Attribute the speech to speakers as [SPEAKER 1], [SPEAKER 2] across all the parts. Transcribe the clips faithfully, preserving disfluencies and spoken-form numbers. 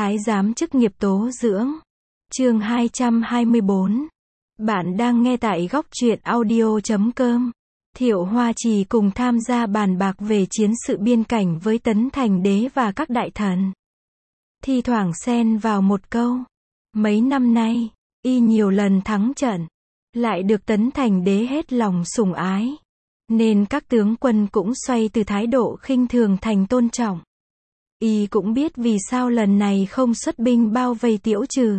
[SPEAKER 1] Thái giám chức nghiệp tố dưỡng. Chương hai trăm hai mươi bốn. Bạn đang nghe tại góc truyện audio chấm com. Thiệu Hoa Trì cùng tham gia bàn bạc về chiến sự biên cảnh với Tấn Thành Đế và các đại thần. Thi thoảng xen vào một câu. Mấy năm nay, y nhiều lần thắng trận, lại được Tấn Thành Đế hết lòng sủng ái, nên các tướng quân cũng xoay từ thái độ khinh thường thành tôn trọng. Y cũng biết vì sao lần này không xuất binh bao vây Tiễu Trừ.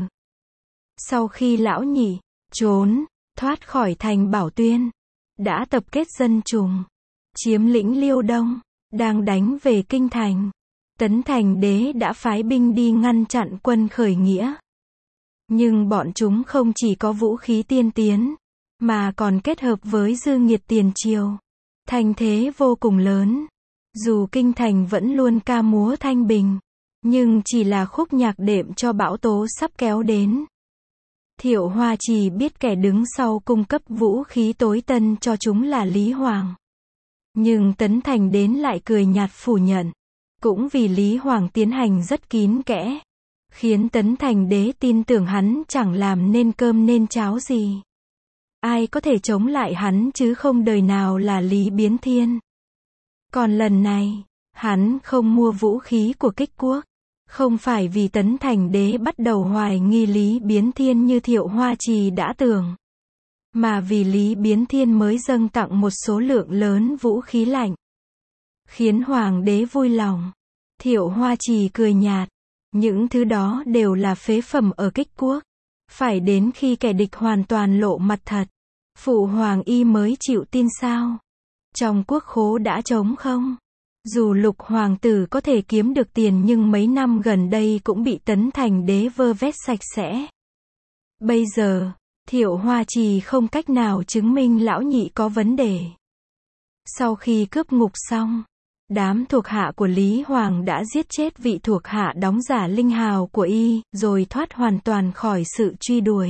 [SPEAKER 1] Sau khi lão nhị trốn thoát khỏi thành Bảo Tuyên, đã tập kết dân trùng, chiếm lĩnh Liêu Đông, đang đánh về kinh thành, Tấn Thành Đế đã phái binh đi ngăn chặn quân khởi nghĩa. Nhưng bọn chúng không chỉ có vũ khí tiên tiến, mà còn kết hợp với dư nghiệt tiền triều, thành thế vô cùng lớn. Dù kinh thành vẫn luôn ca múa thanh bình, nhưng chỉ là khúc nhạc đệm cho bão tố sắp kéo đến. Thiệu Hoa Trì biết kẻ đứng sau cung cấp vũ khí tối tân cho chúng là Lý Hoàng. Nhưng Tấn Thành đến lại cười nhạt phủ nhận. Cũng vì Lý Hoàng tiến hành rất kín kẽ, khiến Tấn Thành Đế tin tưởng hắn chẳng làm nên cơm nên cháo gì. Ai có thể chống lại hắn chứ không đời nào là Lý Biến Thiên. Còn lần này, hắn không mua vũ khí của Kích Quốc. Không phải vì Tấn Thành Đế bắt đầu hoài nghi Lý Biến Thiên như Thiệu Hoa Trì đã tưởng, mà vì Lý Biến Thiên mới dâng tặng một số lượng lớn vũ khí lạnh, khiến Hoàng đế vui lòng. Thiệu Hoa Trì cười nhạt, những thứ đó đều là phế phẩm ở Kích Quốc. Phải đến khi kẻ địch hoàn toàn lộ mặt thật, phụ hoàng y mới chịu tin sao? Trong quốc khố đã trống không? Dù Lục hoàng tử có thể kiếm được tiền nhưng mấy năm gần đây cũng bị Tấn Thành Đế vơ vét sạch sẽ. Bây giờ, Thiệu Hoa Trì không cách nào chứng minh lão nhị có vấn đề. Sau khi cướp ngục xong, đám thuộc hạ của Lý Hoàng đã giết chết vị thuộc hạ đóng giả linh hào của y, rồi thoát hoàn toàn khỏi sự truy đuổi.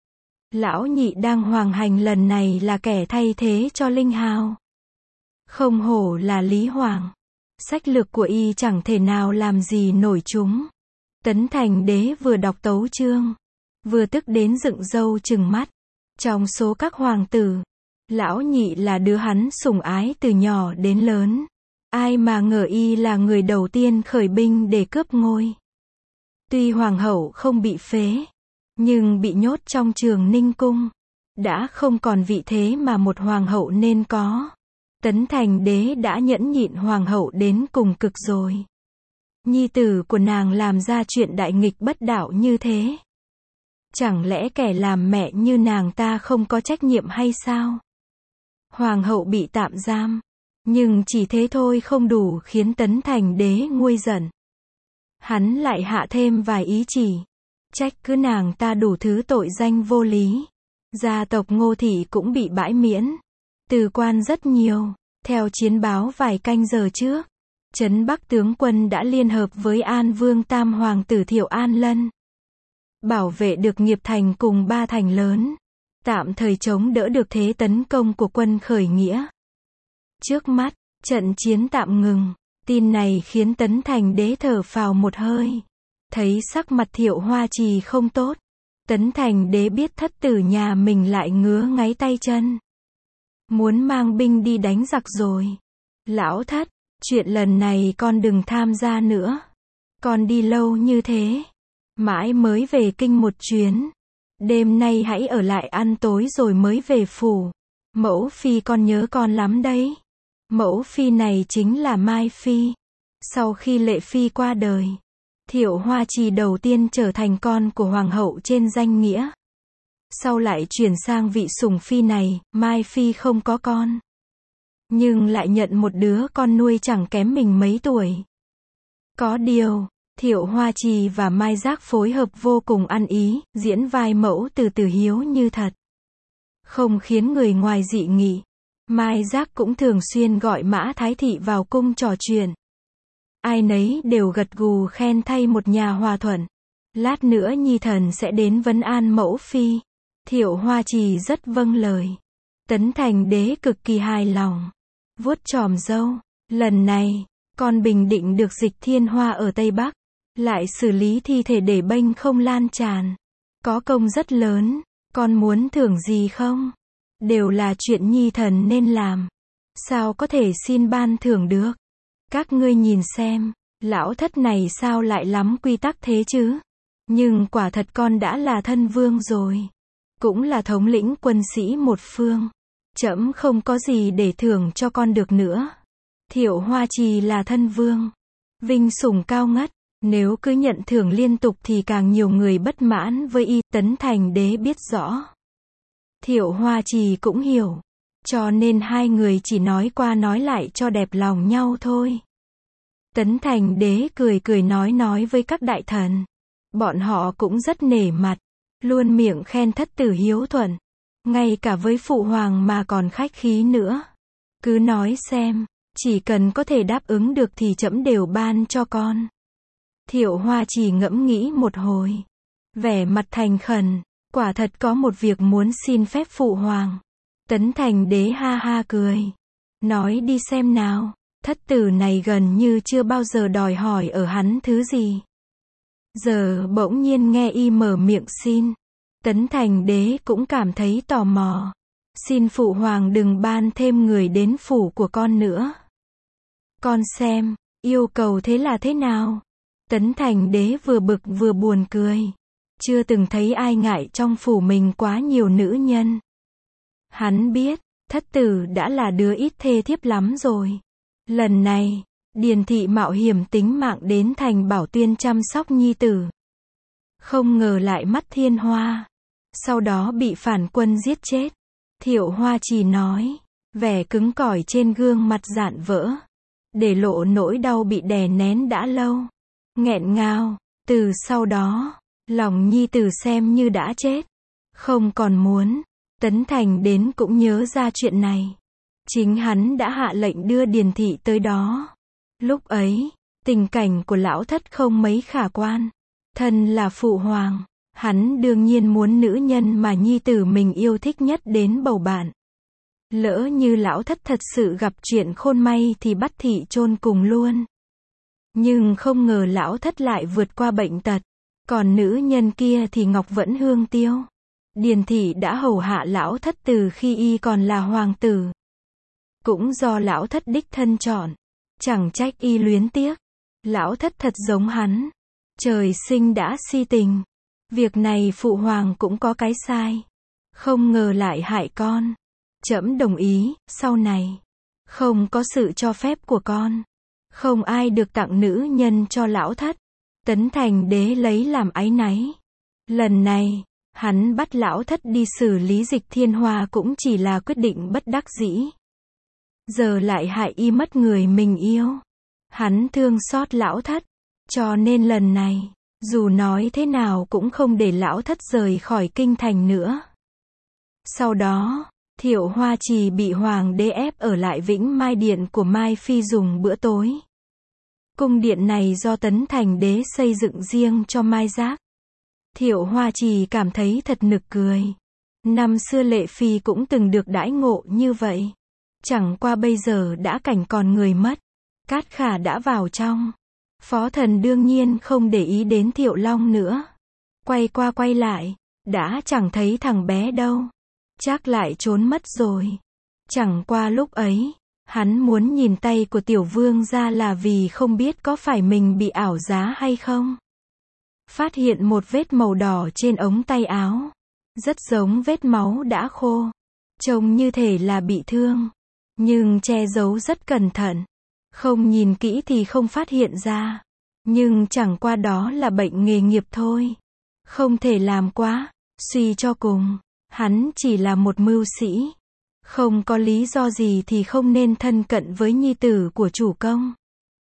[SPEAKER 1] Lão nhị đang hoàng hành lần này là kẻ thay thế cho linh hào. Không hổ là Lý Hoàng. Sách lược của y chẳng thể nào làm gì nổi chúng. Tấn Thành Đế vừa đọc tấu chương, vừa tức đến dựng râu trừng mắt. Trong số các hoàng tử, lão nhị là đứa hắn sủng ái từ nhỏ đến lớn. Ai mà ngờ y là người đầu tiên khởi binh để cướp ngôi. Tuy hoàng hậu không bị phế, nhưng bị nhốt trong Trường Ninh Cung, đã không còn vị thế mà một hoàng hậu nên có. Tấn Thành Đế đã nhẫn nhịn hoàng hậu đến cùng cực rồi. Nhi tử của nàng làm ra chuyện đại nghịch bất đạo như thế. Chẳng lẽ kẻ làm mẹ như nàng ta không có trách nhiệm hay sao? Hoàng hậu bị tạm giam, nhưng chỉ thế thôi không đủ khiến Tấn Thành Đế nguôi giận. Hắn lại hạ thêm vài ý chỉ, trách cứ nàng ta đủ thứ tội danh vô lý. Gia tộc Ngô Thị cũng bị bãi miễn từ quan rất nhiều. Theo chiến báo vài canh giờ trước, Trấn Bắc tướng quân đã liên hợp với An Vương Tam Hoàng tử Thiệu An Lân, bảo vệ được nghiệp thành cùng ba thành lớn, tạm thời chống đỡ được thế tấn công của quân khởi nghĩa. Trước mắt, trận chiến tạm ngừng. Tin này khiến Tấn Thành Đế thở phào một hơi. Thấy sắc mặt Thiệu Hoa Trì không tốt, Tấn Thành Đế biết thất tử nhà mình lại ngứa ngáy tay chân, muốn mang binh đi đánh giặc rồi. Lão thất, chuyện lần này con đừng tham gia nữa. Con đi lâu như thế, mãi mới về kinh một chuyến. Đêm nay hãy ở lại ăn tối rồi mới về phủ. Mẫu phi con nhớ con lắm đấy. Mẫu phi này chính là Mai Phi. Sau khi Lệ Phi qua đời, Thiệu Hoa Trì đầu tiên trở thành con của hoàng hậu trên danh nghĩa. Sau lại chuyển sang vị sủng phi này, Mai Phi không có con, nhưng lại nhận một đứa con nuôi chẳng kém mình mấy tuổi. Có điều, Thiệu Hoa Trì và Mai Giác phối hợp vô cùng ăn ý, diễn vai mẫu từ từ hiếu như thật, không khiến người ngoài dị nghị. Mai Giác cũng thường xuyên gọi Mã Thái Thị vào cung trò chuyện. Ai nấy đều gật gù khen thay một nhà hòa thuận. Lát nữa nhi thần sẽ đến vấn an mẫu phi. Thiệu Hoa Trì rất vâng lời. Tấn Thành Đế cực kỳ hài lòng, vuốt chòm râu. Lần này, con bình định được Dịch Thiên Hoa ở Tây Bắc. lại xử lý thi thể để bênh không lan tràn. Có công rất lớn, con muốn thưởng gì không? Đều là chuyện nhi thần nên làm. Sao có thể xin ban thưởng được? Các ngươi nhìn xem, lão thất này sao lại lắm quy tắc thế chứ? Nhưng quả thật con đã là thân vương rồi. Cũng là thống lĩnh quân sĩ một phương. Trẫm không có gì để thưởng cho con được nữa. Thiệu Hoa Trì là thân vương. Vinh sủng cao ngất. Nếu cứ nhận thưởng liên tục thì càng nhiều người bất mãn với y. Tấn Thành Đế biết rõ. Thiệu Hoa Trì cũng hiểu. Cho nên hai người chỉ nói qua nói lại cho đẹp lòng nhau thôi. Tấn Thành Đế cười cười nói nói với các đại thần. Bọn họ cũng rất nể mặt. Luôn miệng khen thất tử hiếu thuận. Ngay cả với phụ hoàng mà còn khách khí nữa. Cứ nói xem, chỉ cần có thể đáp ứng được thì trẫm đều ban cho con. Thiệu Hoa Trì ngẫm nghĩ một hồi. Vẻ mặt thành khẩn, quả thật có một việc muốn xin phép phụ hoàng. Tấn Thành Đế ha ha cười. Nói đi xem nào, thất tử này gần như chưa bao giờ đòi hỏi ở hắn thứ gì. Giờ bỗng nhiên nghe y mở miệng xin. Tấn Thành Đế cũng cảm thấy tò mò. Xin phụ hoàng đừng ban thêm người đến phủ của con nữa. Con xem, yêu cầu thế là thế nào? Tấn Thành Đế vừa bực vừa buồn cười. Chưa từng thấy ai ngại trong phủ mình quá nhiều nữ nhân. Hắn biết, thất tử đã là đứa ít thê thiếp lắm rồi. Lần này, Điền thị mạo hiểm tính mạng đến thành Bảo Tuyên chăm sóc nhi tử. Không ngờ lại mất thiên hoa. Sau đó bị phản quân giết chết. Thiệu Hoa Trì nói, vẻ cứng cỏi trên gương mặt rạn vỡ. Để lộ nỗi đau bị đè nén đã lâu. Nghẹn ngào, từ sau đó, lòng nhi tử xem như đã chết. Không còn muốn. Tấn Thành đến cũng nhớ ra chuyện này. Chính hắn đã hạ lệnh đưa Điền thị tới đó. Lúc ấy, tình cảnh của lão thất không mấy khả quan. Thân là phụ hoàng, hắn đương nhiên muốn nữ nhân mà nhi tử mình yêu thích nhất đến bầu bạn. Lỡ như lão thất thật sự gặp chuyện khôn may thì bắt thị chôn cùng luôn. Nhưng không ngờ lão thất lại vượt qua bệnh tật. Còn nữ nhân kia thì Ngọc vẫn hương tiêu. Điền thị đã hầu hạ lão thất từ khi y còn là hoàng tử. Cũng do lão thất đích thân chọn. Chẳng trách y luyến tiếc. Lão thất thật giống hắn. Trời sinh đã si tình. Việc này phụ hoàng cũng có cái sai. Không ngờ lại hại con. Trẫm đồng ý, sau này. Không có sự cho phép của con. Không ai được tặng nữ nhân cho lão thất. Tấn Thành Đế lấy làm áy náy. Lần này, hắn bắt lão thất đi xử lý Dịch Thiên Hoa cũng chỉ là quyết định bất đắc dĩ. Giờ lại hại y mất người mình yêu. Hắn thương xót lão thất. Cho nên lần này, dù nói thế nào cũng không để lão thất rời khỏi kinh thành nữa. Sau đó, Thiệu Hoa Trì bị hoàng đế ép ở lại Vĩnh Mai Điện của Mai Phi dùng bữa tối. Cung điện này do Tấn Thành Đế xây dựng riêng cho Mai Giác. Thiệu Hoa Trì cảm thấy thật nực cười. Năm xưa Lệ Phi cũng từng được đãi ngộ như vậy. Chẳng qua bây giờ đã cảnh còn người mất. Cát Khả đã vào trong. Phó Thần đương nhiên không để ý đến Thiệu Long nữa. Quay qua quay lại, đã chẳng thấy thằng bé đâu. Chắc lại trốn mất rồi. Chẳng qua lúc ấy, hắn muốn nhìn tay của tiểu vương ra là vì không biết có phải mình bị ảo giá hay không. Phát hiện một vết màu đỏ trên ống tay áo. Rất giống vết máu đã khô. Trông như thể là bị thương. Nhưng che giấu rất cẩn thận. Không nhìn kỹ thì không phát hiện ra. Nhưng chẳng qua đó là bệnh nghề nghiệp thôi. Không thể làm quá. Suy cho cùng, hắn chỉ là một mưu sĩ. Không có lý do gì thì không nên thân cận với nhi tử của chủ công.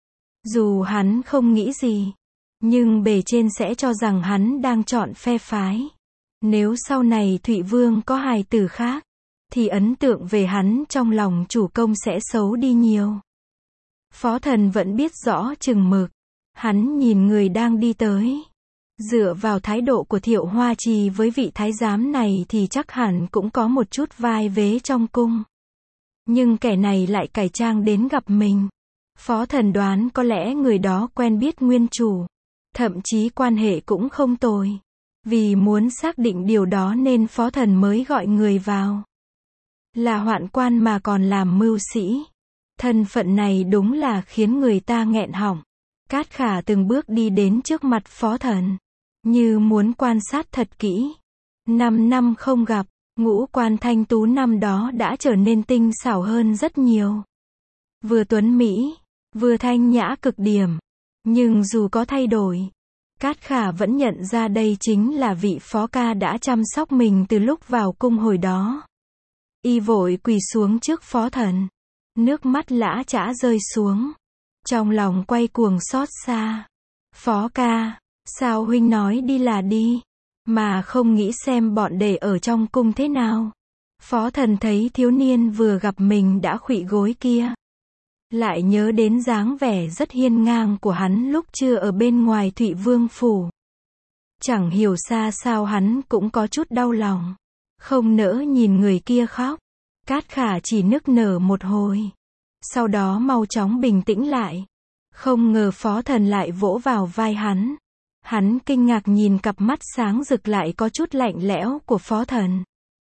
[SPEAKER 1] Dù hắn không nghĩ gì, nhưng bề trên sẽ cho rằng hắn đang chọn phe phái. Nếu sau này Thụy Vương có hài tử khác, thì ấn tượng về hắn trong lòng chủ công sẽ xấu đi nhiều. Phó Thần vẫn biết rõ chừng mực. Hắn nhìn người đang đi tới. Dựa vào thái độ của Thiệu Hoa Trì với vị thái giám này thì chắc hẳn cũng có một chút vai vế trong cung. Nhưng kẻ này lại cải trang đến gặp mình. Phó Thần đoán có lẽ người đó quen biết nguyên chủ. Thậm chí quan hệ cũng không tồi. Vì muốn xác định điều đó nên Phó Thần mới gọi người vào. Là hoạn quan mà còn làm mưu sĩ. Thân phận này đúng là khiến người ta nghẹn họng. Cát Khả từng bước đi đến trước mặt Phó Thần, như muốn quan sát thật kỹ. Năm năm không gặp, ngũ quan thanh tú năm đó đã trở nên tinh xảo hơn rất nhiều. Vừa tuấn mỹ, vừa thanh nhã cực điểm. Nhưng dù có thay đổi, Cát Khả vẫn nhận ra đây chính là vị phó ca đã chăm sóc mình từ lúc vào cung hồi đó. Y vội quỳ xuống trước Phó Thần. Nước mắt lã chã rơi xuống. Trong lòng quay cuồng xót xa. Phó ca, sao huynh nói đi là đi, mà không nghĩ xem bọn đệ ở trong cung thế nào. Phó Thần thấy thiếu niên vừa gặp mình đã khuỵu gối kia. Lại nhớ đến dáng vẻ rất hiên ngang của hắn lúc chưa ở bên ngoài Thụy Vương phủ. Chẳng hiểu xa sao hắn cũng có chút đau lòng. Không nỡ nhìn người kia khóc. Cát Khả chỉ nức nở một hồi. Sau đó mau chóng bình tĩnh lại. Không ngờ Phó Thần lại vỗ vào vai hắn. Hắn kinh ngạc nhìn cặp mắt sáng rực lại có chút lạnh lẽo của Phó Thần.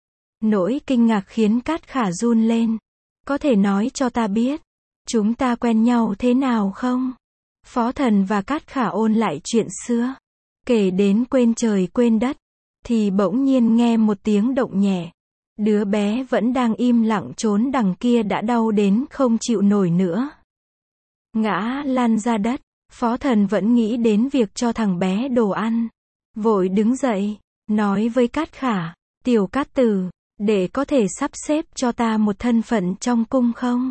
[SPEAKER 1] Nỗi kinh ngạc khiến Cát Khả run lên. Có thể nói cho ta biết, chúng ta quen nhau thế nào không? Phó Thần và Cát Khả ôn lại chuyện xưa. Kể đến quên trời quên đất, thì bỗng nhiên nghe một tiếng động nhẹ. Đứa bé vẫn đang im lặng trốn đằng kia đã đau đến không chịu nổi nữa. Ngã lăn ra đất. Phó Thần vẫn nghĩ đến việc cho thằng bé đồ ăn. Vội đứng dậy, nói với Cát Khả, tiểu Cát Tử, để có thể sắp xếp cho ta một thân phận trong cung không?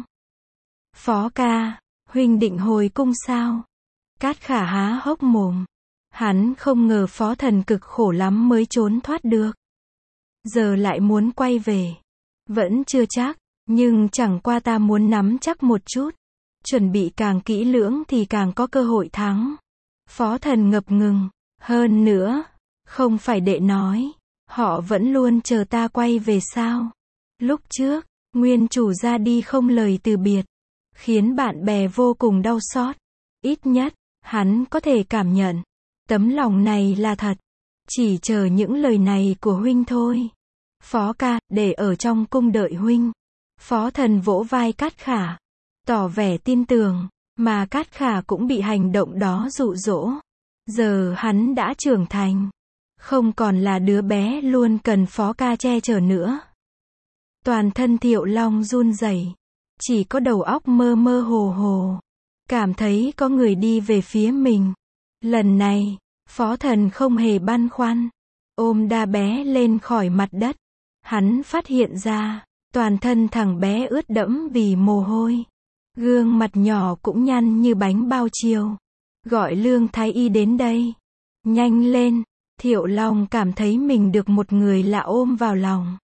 [SPEAKER 1] Phó ca, huynh định hồi cung sao? Cát Khả há hốc mồm. Hắn không ngờ Phó Thần cực khổ lắm mới trốn thoát được. Giờ lại muốn quay về. Vẫn chưa chắc, nhưng chẳng qua ta muốn nắm chắc một chút. Chuẩn bị càng kỹ lưỡng thì càng có cơ hội thắng. Phó Thần ngập ngừng. Hơn nữa, không phải đệ nói, họ vẫn luôn chờ ta quay về sao? Lúc trước, nguyên chủ ra đi không lời từ biệt, khiến bạn bè vô cùng đau xót. Ít nhất, hắn có thể cảm nhận, tấm lòng này là thật. Chỉ chờ những lời này của huynh thôi. Phó ca, để ở trong cung đợi huynh. Phó Thần vỗ vai Cát Khả, tỏ vẻ tin tưởng, mà Cát Khả cũng bị hành động đó dụ dỗ. Giờ hắn đã trưởng thành, không còn là đứa bé luôn cần Phó ca che chở nữa. Toàn thân Thiệu Long run rẩy, chỉ có đầu óc mơ mơ hồ hồ, cảm thấy có người đi về phía mình. Lần này, Phó Thần không hề băn khoăn, ôm đa bé lên khỏi mặt đất. Hắn phát hiện ra, toàn thân thằng bé ướt đẫm vì mồ hôi. Gương mặt nhỏ cũng nhăn như bánh bao chiều. Gọi Lương Thái Y đến đây. Nhanh lên. Thiệu Long cảm thấy mình được một người lạ ôm vào lòng.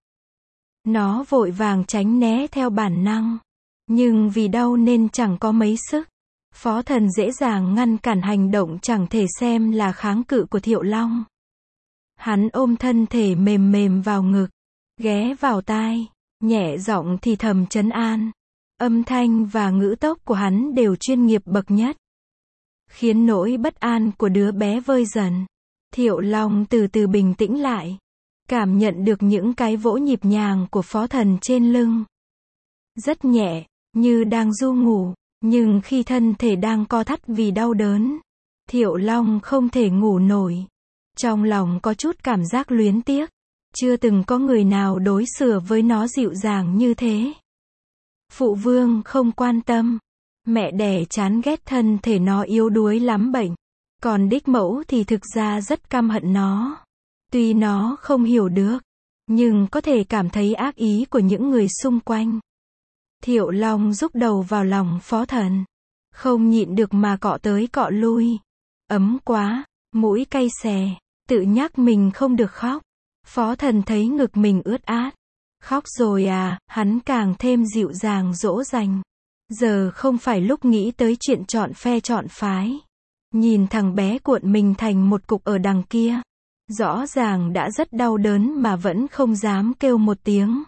[SPEAKER 1] Nó vội vàng tránh né theo bản năng. Nhưng vì đau nên chẳng có mấy sức. Phó Thần dễ dàng ngăn cản hành động chẳng thể xem là kháng cự của Thiệu Long. Hắn ôm thân thể mềm mềm vào ngực, ghé vào tai, nhẹ giọng thì thầm trấn an. Âm thanh và ngữ tốc của hắn đều chuyên nghiệp bậc nhất, khiến nỗi bất an của đứa bé vơi dần. Thiệu Long từ từ bình tĩnh lại, cảm nhận được những cái vỗ nhịp nhàng của Phó Thần trên lưng. Rất nhẹ, như đang du ngủ, nhưng khi thân thể đang co thắt vì đau đớn, Thiệu Long không thể ngủ nổi. Trong lòng có chút cảm giác luyến tiếc, chưa từng có người nào đối xử với nó dịu dàng như thế. Phụ vương không quan tâm, mẹ đẻ chán ghét thân thể nó yếu đuối lắm bệnh, còn đích mẫu thì thực ra rất căm hận nó. Tuy nó không hiểu được, nhưng có thể cảm thấy ác ý của những người xung quanh. Thiệu Long rúc đầu vào lòng Phó Thần, không nhịn được mà cọ tới cọ lui. Ấm quá, mũi cay xè, tự nhắc mình không được khóc. Phó Thần thấy ngực mình ướt át. Khóc rồi à, hắn càng thêm dịu dàng dỗ dành. Giờ không phải lúc nghĩ tới chuyện chọn phe chọn phái. Nhìn thằng bé cuộn mình thành một cục ở đằng kia. Rõ ràng đã rất đau đớn mà vẫn không dám kêu một tiếng.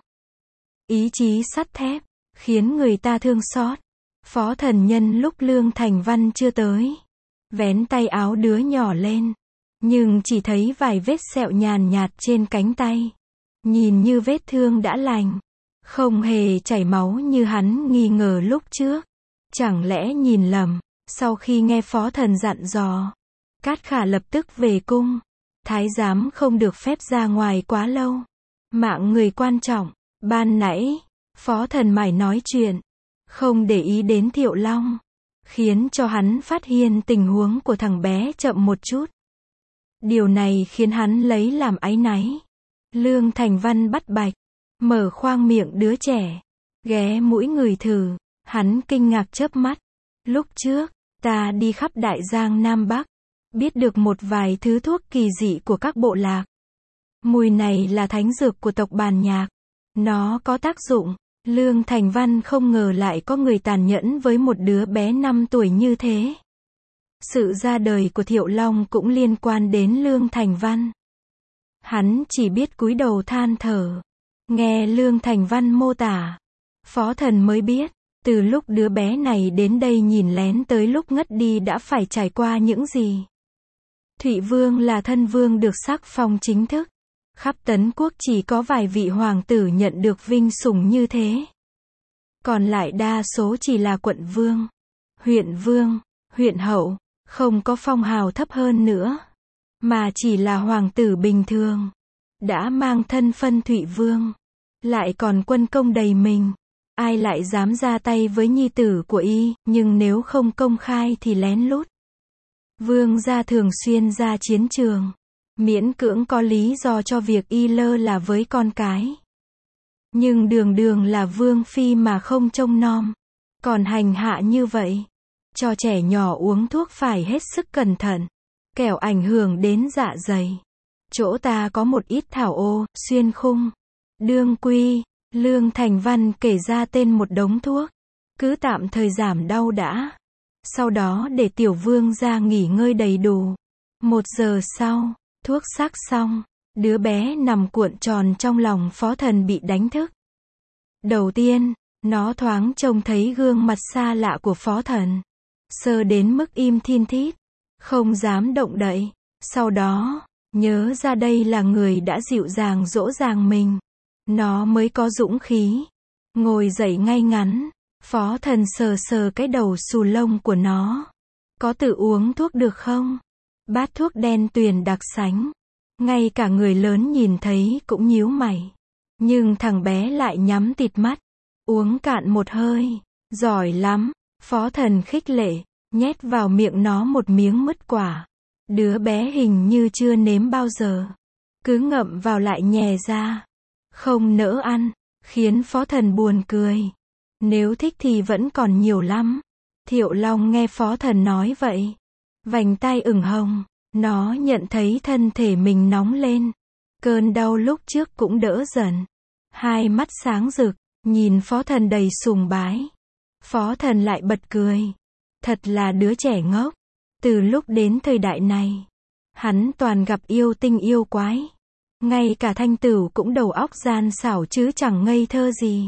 [SPEAKER 1] Ý chí sắt thép, khiến người ta thương xót. Phó Thần nhân lúc Lương Thành Văn chưa tới, vén tay áo đứa nhỏ lên. Nhưng chỉ thấy vài vết sẹo nhàn nhạt trên cánh tay. Nhìn như vết thương đã lành. Không hề chảy máu như hắn nghi ngờ lúc trước. Chẳng lẽ nhìn lầm, sau khi nghe phó thần dặn dò. Cát Khả lập tức về cung. Thái giám không được phép ra ngoài quá lâu. Mạng người quan trọng. Ban nãy, phó thần mải nói chuyện. Không để ý đến Thiệu Long. Khiến cho hắn phát hiện tình huống của thằng bé chậm một chút. Điều này khiến hắn lấy làm áy náy. Lương Thành Văn bắt bạch. Mở khoang miệng đứa trẻ. Ghé mũi người thử. Hắn kinh ngạc chớp mắt. Lúc trước, ta đi khắp Đại Giang Nam Bắc. Biết được một vài thứ thuốc kỳ dị của các bộ lạc. Mùi này là thánh dược của tộc Bàn Nhạc. Nó có tác dụng. Lương Thành Văn không ngờ lại có người tàn nhẫn với một đứa bé năm tuổi như thế. Sự ra đời của Thiệu Long cũng liên quan đến Lương Thành Văn. Hắn chỉ biết cúi đầu than thở. Nghe Lương Thành Văn mô tả. Phó thần mới biết, từ lúc đứa bé này đến đây nhìn lén tới lúc ngất đi đã phải trải qua những gì. Thụy Vương là thân vương được sắc phong chính thức. Khắp Tấn Quốc chỉ có vài vị hoàng tử nhận được vinh sủng như thế. Còn lại đa số chỉ là quận vương, huyện vương, huyện hậu, không có phong hào thấp hơn nữa. Mà chỉ là hoàng tử bình thường. Đã mang thân phân Thụy Vương. Lại còn quân công đầy mình. Ai lại dám ra tay với nhi tử của y, nhưng nếu không công khai thì lén lút. Vương gia thường xuyên ra chiến trường. Miễn cưỡng có lý do cho việc y lơ là với con cái. Nhưng đường đường là vương phi mà không trông nom. Còn hành hạ như vậy. Cho trẻ nhỏ uống thuốc phải hết sức cẩn thận. Kẻo ảnh hưởng đến dạ dày. Chỗ ta có một ít thảo ô, xuyên khung, đương quy. Lương Thành Văn kể ra tên một đống thuốc. Cứ tạm thời giảm đau đã. Sau đó để tiểu vương ra nghỉ ngơi đầy đủ. Một giờ sau, thuốc sắc xong. Đứa bé nằm cuộn tròn trong lòng phó thần bị đánh thức. Đầu tiên, nó thoáng trông thấy gương mặt xa lạ của phó thần. Sơ đến mức im thin thít. Không dám động đậy. Sau đó, nhớ ra đây là người đã dịu dàng dỗ dàng mình. Nó mới có dũng khí. Ngồi dậy ngay ngắn. Phó thần sờ sờ cái đầu xù lông của nó. Có tự uống thuốc được không? Bát thuốc đen tuyền đặc sánh. Ngay cả người lớn nhìn thấy cũng nhíu mày. Nhưng thằng bé lại nhắm tịt mắt. Uống cạn một hơi. Giỏi lắm. Phó thần khích lệ. Nhét vào miệng nó một miếng mứt quả. Đứa bé hình như chưa nếm bao giờ. Cứ ngậm vào lại nhè ra. Không nỡ ăn. Khiến phó thần buồn cười. Nếu thích thì vẫn còn nhiều lắm. Thiệu Long nghe phó thần nói vậy. Vành tai ửng hồng. Nó nhận thấy thân thể mình nóng lên. Cơn đau lúc trước cũng đỡ dần. Hai mắt sáng rực. Nhìn phó thần đầy sùng bái. Phó thần lại bật cười. Thật là đứa trẻ ngốc. Từ lúc đến thời đại này. Hắn toàn gặp yêu tinh yêu quái. Ngay cả Thanh Tửu cũng đầu óc gian xảo chứ chẳng ngây thơ gì.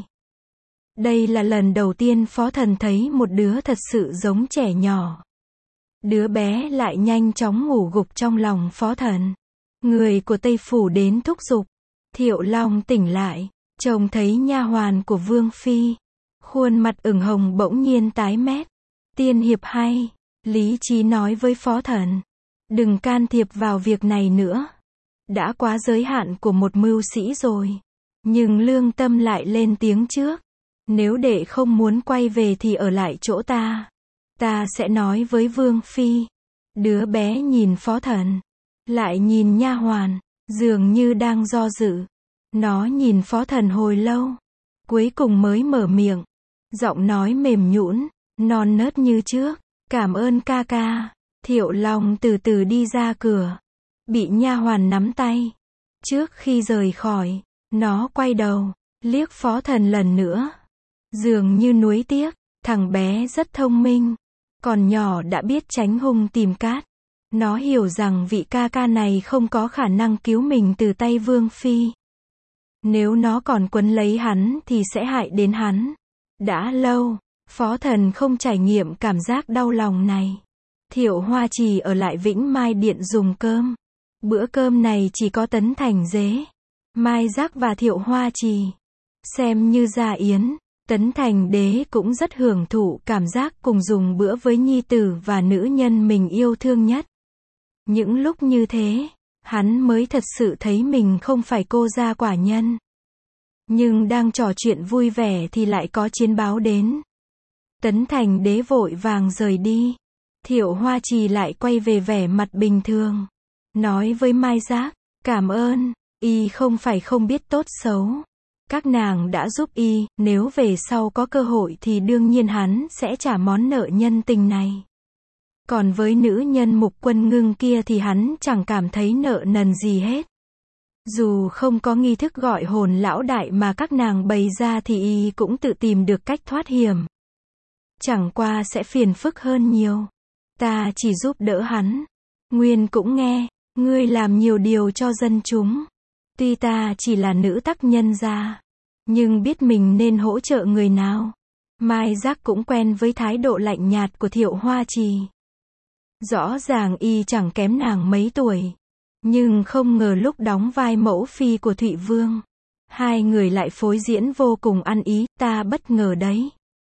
[SPEAKER 1] Đây là lần đầu tiên phó thần thấy một đứa thật sự giống trẻ nhỏ. Đứa bé lại nhanh chóng ngủ gục trong lòng phó thần. Người của Tây Phủ đến thúc giục. Thiệu Long tỉnh lại. Trông thấy nha hoàn của Vương Phi. Khuôn mặt ửng hồng bỗng nhiên tái mét. Tiên hiệp hay. Lý trí nói với phó thần. Đừng can thiệp vào việc này nữa. Đã quá giới hạn của một mưu sĩ rồi. Nhưng lương tâm lại lên tiếng trước. Nếu đệ không muốn quay về thì ở lại chỗ ta. Ta sẽ nói với Vương Phi. Đứa bé nhìn phó thần. Lại nhìn nha hoàn. Dường như đang do dự. Nó nhìn phó thần hồi lâu. Cuối cùng mới mở miệng. Giọng nói mềm nhũn, non nớt như trước. Cảm ơn ca ca. Thiệu Long từ từ đi ra cửa. Bị nha hoàn nắm tay. Trước khi rời khỏi, nó quay đầu, liếc phó thần lần nữa. Dường như nuối tiếc, thằng bé rất thông minh. Còn nhỏ đã biết tránh hung tìm cát. Nó hiểu rằng vị ca ca này không có khả năng cứu mình từ tay Vương Phi. Nếu nó còn quấn lấy hắn thì sẽ hại đến hắn. Đã lâu, phó thần không trải nghiệm cảm giác đau lòng này. Thiệu Hoa Trì ở lại Vĩnh Mai Điện dùng cơm. Bữa cơm này chỉ có Tấn Thành Dế, Mai Giác và Thiệu Hoa Trì. Xem như gia yến, Tấn Thành Đế cũng rất hưởng thụ cảm giác cùng dùng bữa với nhi tử và nữ nhân mình yêu thương nhất. Những lúc như thế, hắn mới thật sự thấy mình không phải cô gia quả nhân. Nhưng đang trò chuyện vui vẻ thì lại có chiến báo đến. Tấn Thành Đế vội vàng rời đi. Thiệu Hoa Trì lại quay về vẻ mặt bình thường. Nói với Mai Giác, cảm ơn, y không phải không biết tốt xấu. Các nàng đã giúp y, nếu về sau có cơ hội thì đương nhiên hắn sẽ trả món nợ nhân tình này. Còn với nữ nhân Mục Quân Ngưng kia thì hắn chẳng cảm thấy nợ nần gì hết. Dù không có nghi thức gọi hồn lão đại mà các nàng bày ra thì y cũng tự tìm được cách thoát hiểm. Chẳng qua sẽ phiền phức hơn nhiều. Ta chỉ giúp đỡ hắn. Nguyên cũng nghe, ngươi làm nhiều điều cho dân chúng. Tuy ta chỉ là nữ tác nhân gia, nhưng biết mình nên hỗ trợ người nào. Mai Giác cũng quen với thái độ lạnh nhạt của Thiệu Hoa Trì. Rõ ràng y chẳng kém nàng mấy tuổi. Nhưng không ngờ lúc đóng vai mẫu phi của Thụy Vương, hai người lại phối diễn vô cùng ăn ý, ta bất ngờ đấy.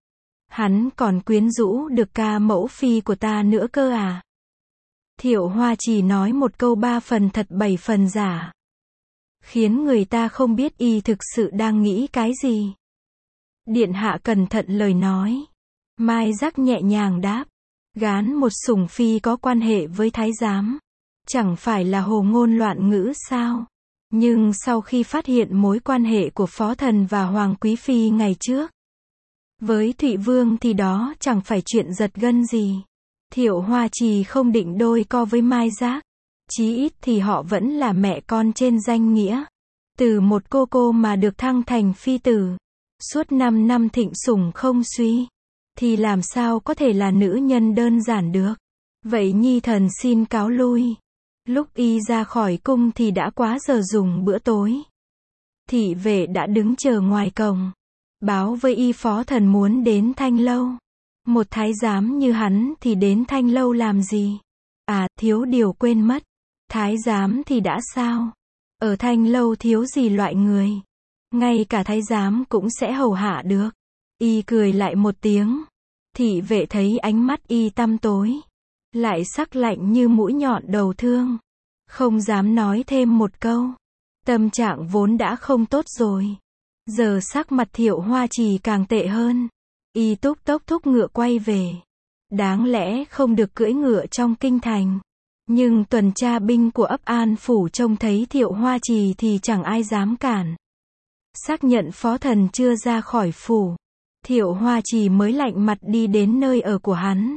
[SPEAKER 1] Hắn còn quyến rũ được ca mẫu phi của ta nữa cơ à? Thiệu Hoa Trì nói một câu ba phần thật bảy phần giả, khiến người ta không biết y thực sự đang nghĩ cái gì. Điện hạ cẩn thận lời nói. Mai Giác nhẹ nhàng đáp. Gán một sủng phi có quan hệ với thái giám, chẳng phải là hồ ngôn loạn ngữ sao? Nhưng sau khi phát hiện mối quan hệ của Phó Thần và Hoàng Quý Phi ngày trước với Thụy Vương thì đó chẳng phải chuyện giật gân gì. Thiệu Hoa Trì không định đôi co với Mai Giác. Chí ít thì họ vẫn là mẹ con trên danh nghĩa. Từ một cô cô mà được thăng thành phi tử, suốt năm năm thịnh sủng không suy, thì làm sao có thể là nữ nhân đơn giản được. Vậy nhi thần xin cáo lui. Lúc y ra khỏi cung thì đã quá giờ dùng bữa tối. Thị vệ đã đứng chờ ngoài cổng, báo với y Phó Thần muốn đến Thanh Lâu. Một thái giám như hắn thì đến Thanh Lâu làm gì? À, thiếu điều quên mất. Thái giám thì đã sao? Ở Thanh Lâu thiếu gì loại người? Ngay cả thái giám cũng sẽ hầu hạ được. Y cười lại một tiếng. Thị vệ thấy ánh mắt y tăm tối, lại sắc lạnh như mũi nhọn đầu thương, không dám nói thêm một câu. Tâm trạng vốn đã không tốt rồi, giờ sắc mặt Thiệu Hoa Trì càng tệ hơn. Y túc tốc thúc ngựa quay về. Đáng lẽ không được cưỡi ngựa trong kinh thành, nhưng tuần tra binh của ấp An Phủ trông thấy Thiệu Hoa Trì thì chẳng ai dám cản. Xác nhận Phó Thần chưa ra khỏi phủ, Thiệu Hoa Trì mới lạnh mặt đi đến nơi ở của hắn.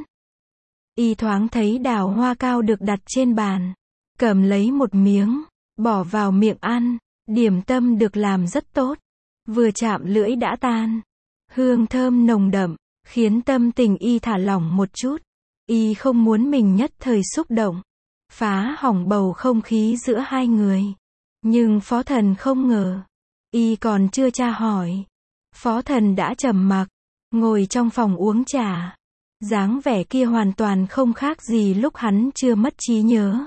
[SPEAKER 1] Y thoáng thấy đào hoa cao được đặt trên bàn, cầm lấy một miếng, bỏ vào miệng ăn. Điểm tâm được làm rất tốt, vừa chạm lưỡi đã tan, hương thơm nồng đậm, khiến tâm tình y thả lỏng một chút. Y không muốn mình nhất thời xúc động, phá hỏng bầu không khí giữa hai người. Nhưng Phó Thần không ngờ, y còn chưa tra hỏi, Phó Thần đã trầm mặc, ngồi trong phòng uống trà. Dáng vẻ kia hoàn toàn không khác gì lúc hắn chưa mất trí nhớ.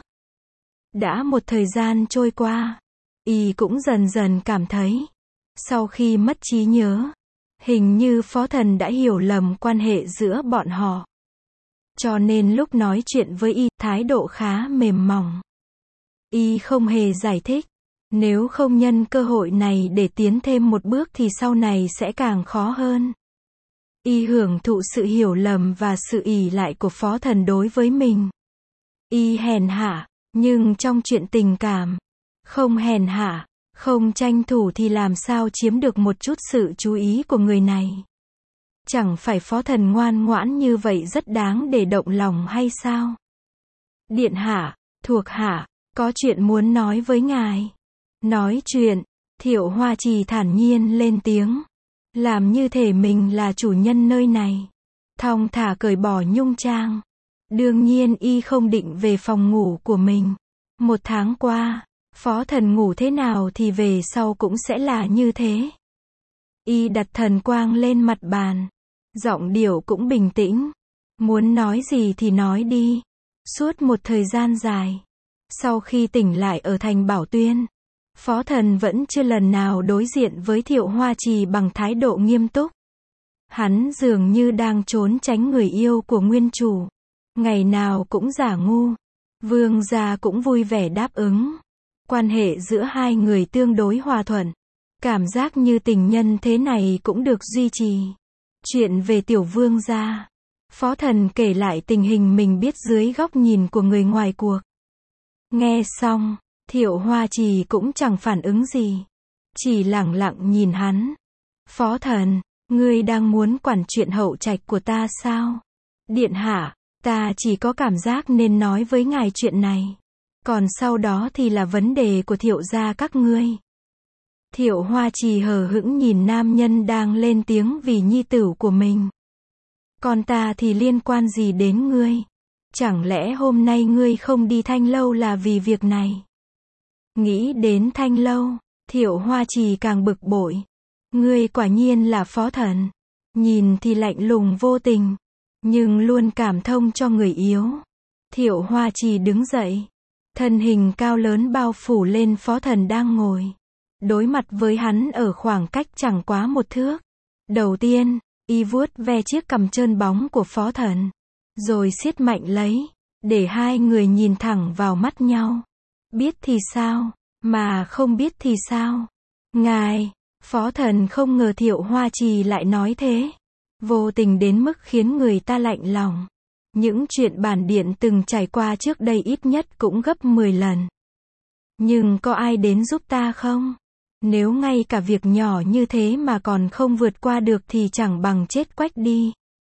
[SPEAKER 1] Đã một thời gian trôi qua, y cũng dần dần cảm thấy, sau khi mất trí nhớ, hình như Phó Thần đã hiểu lầm quan hệ giữa bọn họ. Cho nên lúc nói chuyện với y, thái độ khá mềm mỏng. Y không hề giải thích, nếu không nhân cơ hội này để tiến thêm một bước thì sau này sẽ càng khó hơn. Y hưởng thụ sự hiểu lầm và sự ỷ lại của Phó Thần đối với mình. Y hèn hạ, nhưng trong chuyện tình cảm, không hèn hạ, không tranh thủ thì làm sao chiếm được một chút sự chú ý của người này. Chẳng phải Phó Thần ngoan ngoãn như vậy rất đáng để động lòng hay sao? Điện hạ, thuộc hạ, có chuyện muốn nói với ngài. Nói chuyện, Thiệu Hoa Trì thản nhiên lên tiếng. Làm như thể mình là chủ nhân nơi này. Thong thả cởi bỏ nhung trang. Đương nhiên y không định về phòng ngủ của mình. Một tháng qua, Phó Thần ngủ thế nào thì về sau cũng sẽ là như thế. Y đặt thần quang lên mặt bàn. Giọng điệu cũng bình tĩnh. Muốn nói gì thì nói đi. Suốt một thời gian dài, sau khi tỉnh lại ở thành Bảo Tuyên, Phó Thần vẫn chưa lần nào đối diện với Thiệu Hoa Trì bằng thái độ nghiêm túc. Hắn dường như đang trốn tránh người yêu của nguyên chủ. Ngày nào cũng giả ngu. Vương gia cũng vui vẻ đáp ứng. Quan hệ giữa hai người tương đối hòa thuận. Cảm giác như tình nhân thế này cũng được duy trì. Chuyện về tiểu vương gia. Phó Thần kể lại tình hình mình biết dưới góc nhìn của người ngoài cuộc. Nghe xong, Thiệu Hoa Trì cũng chẳng phản ứng gì. Chỉ lẳng lặng nhìn hắn. Phó Thần, ngươi đang muốn quản chuyện hậu trạch của ta sao? Điện hạ, ta chỉ có cảm giác nên nói với ngài chuyện này. Còn sau đó thì là vấn đề của Thiệu gia các ngươi. Thiệu Hoa Trì hờ hững nhìn nam nhân đang lên tiếng vì nhi tử của mình. Còn ta thì liên quan gì đến ngươi? Chẳng lẽ hôm nay ngươi không đi Thanh Lâu là vì việc này? Nghĩ đến Thanh Lâu, Thiệu Hoa Trì càng bực bội. Ngươi quả nhiên là Phó Thần. Nhìn thì lạnh lùng vô tình, nhưng luôn cảm thông cho người yếu. Thiệu Hoa Trì đứng dậy. Thân hình cao lớn bao phủ lên Phó Thần đang ngồi. Đối mặt với hắn ở khoảng cách chẳng quá một thước. Đầu tiên, y vuốt ve chiếc cằm trơn bóng của Phó Thần. Rồi siết mạnh lấy, để hai người nhìn thẳng vào mắt nhau. Biết thì sao, mà không biết thì sao? Ngài, Phó Thần không ngờ Thiệu Hoa Trì lại nói thế. Vô tình đến mức khiến người ta lạnh lòng. Những chuyện bản điện từng trải qua trước đây ít nhất cũng gấp mười lần. Nhưng có ai đến giúp ta không? Nếu ngay cả việc nhỏ như thế mà còn không vượt qua được thì chẳng bằng chết quách đi.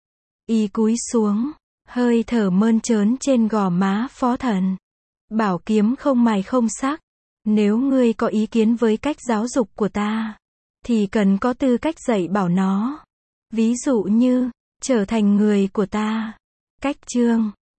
[SPEAKER 1] Y cúi xuống, hơi thở mơn trớn trên gò má Phó Thần. Bảo kiếm không mài không sắc. Nếu ngươi có ý kiến với cách giáo dục của ta, thì cần có tư cách dạy bảo nó. Ví dụ như, trở thành người của ta. Cách chương